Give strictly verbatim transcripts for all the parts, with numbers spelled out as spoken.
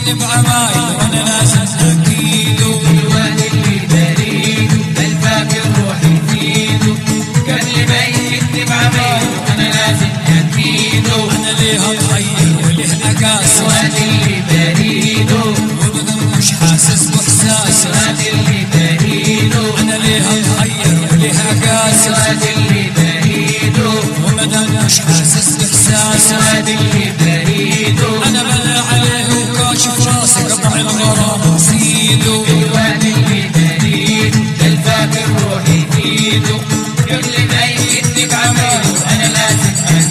يكتب عمايل وانا لازم اكيده. الواد اللي بريده الفاكر روحي فيده، كل ما يكتب عمايل وانا لازم اكيده. انا ليه اتغير وليه اقاسي، الواد اللي بريده وابدا مش حاسس باحساسي. الواد اللي بريده انا ليه اتغير وليه اقاسي، الواد اللي بريده وابدا مش حاسس باحساسي. الواد اللي بريده انا بلا عليه وكاشف راسي قطع الغرام وزيده. الواد اللي بريده الفاكر روحي فيده، كل ما يكتب عمايل وانا لازم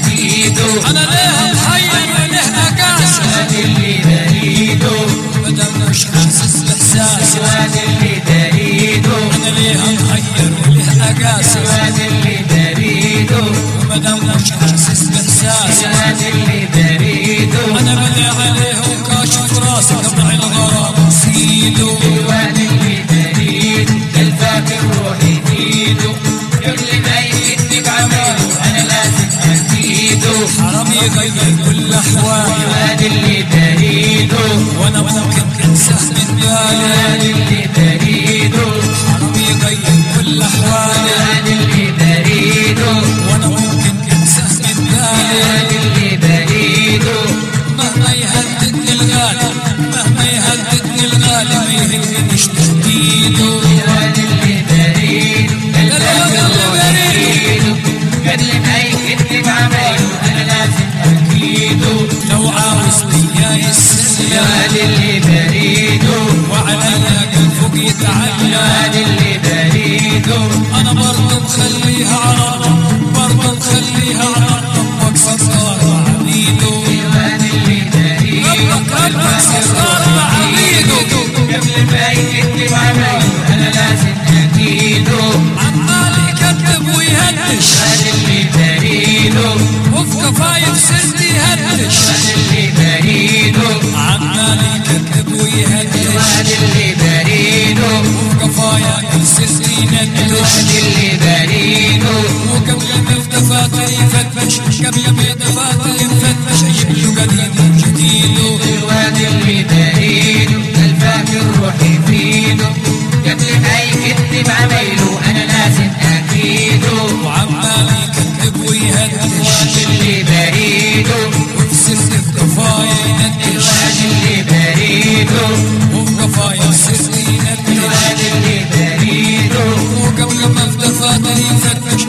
اكيده. انا ليه اتغير وليه اقاسي، الواد اللي بريده وابدا مش حاسس باحساسي. الواد اللي بريده انا ليه اتغير وليه اقاسي، الواد اللي بريده وابدا مش حاسس باحساسي. الواد اللي بريده انا بلا عليه وكاشف راسي قطع الغرام وزيده. الواد اللي بريده الفاكر روحي فيده، كل ما يكتب عمايل وانا لازم اكيده. حرام يغير كل احوالي الواد اللي بريده وانا ممكن انساه من الواد بالي. اللي بريده حرام يغير كل احوالي الواد اللي بريده وانا ممكن انساه من بالي. الواد اللي بريده مهما يهددني الغالي، مهما يهددني الغالي ما يهمنيش تهديده. الواد اللي بريده الفاكر روحي فيده، كل ما يكتب عمايل وانا لازم اكيده. لو عاوز وياي السلة الواد اللي بريده وعليا كان فوق يتعلى، الواد اللي بريده انا برضه مخليها على الرب، برضه مخليها على الرب واقصد صار عبيده. الواد اللي بريده ربك ربك صار عبيده. قبل ما يكتب عمايل وانا لازم اكيده. عمال يكذب ويهدش الواد اللي بريده وفي كفايف سرتي يهدش. الواد اللي بريده عمال يكذب ويهدش الواد اللي بريده وفي كفايف سرتي يندش. الواد اللي بريده وقبل ما الدفاتر يفتش، قبل ما الدفاتر يفتش اجيب له قديم جديد. الواد اللي بريده الفاكر روحي فيده، قبل ما يكتب عمايله انا لازم اكيده. وعمال يكذب ويهدش الواد اللي بريده وفي سرتي كفاية يندش. الواد اللي بريده وفي كفاية سرتي يندش. الواد اللي بريده وقبل ما الدفاتر يفتش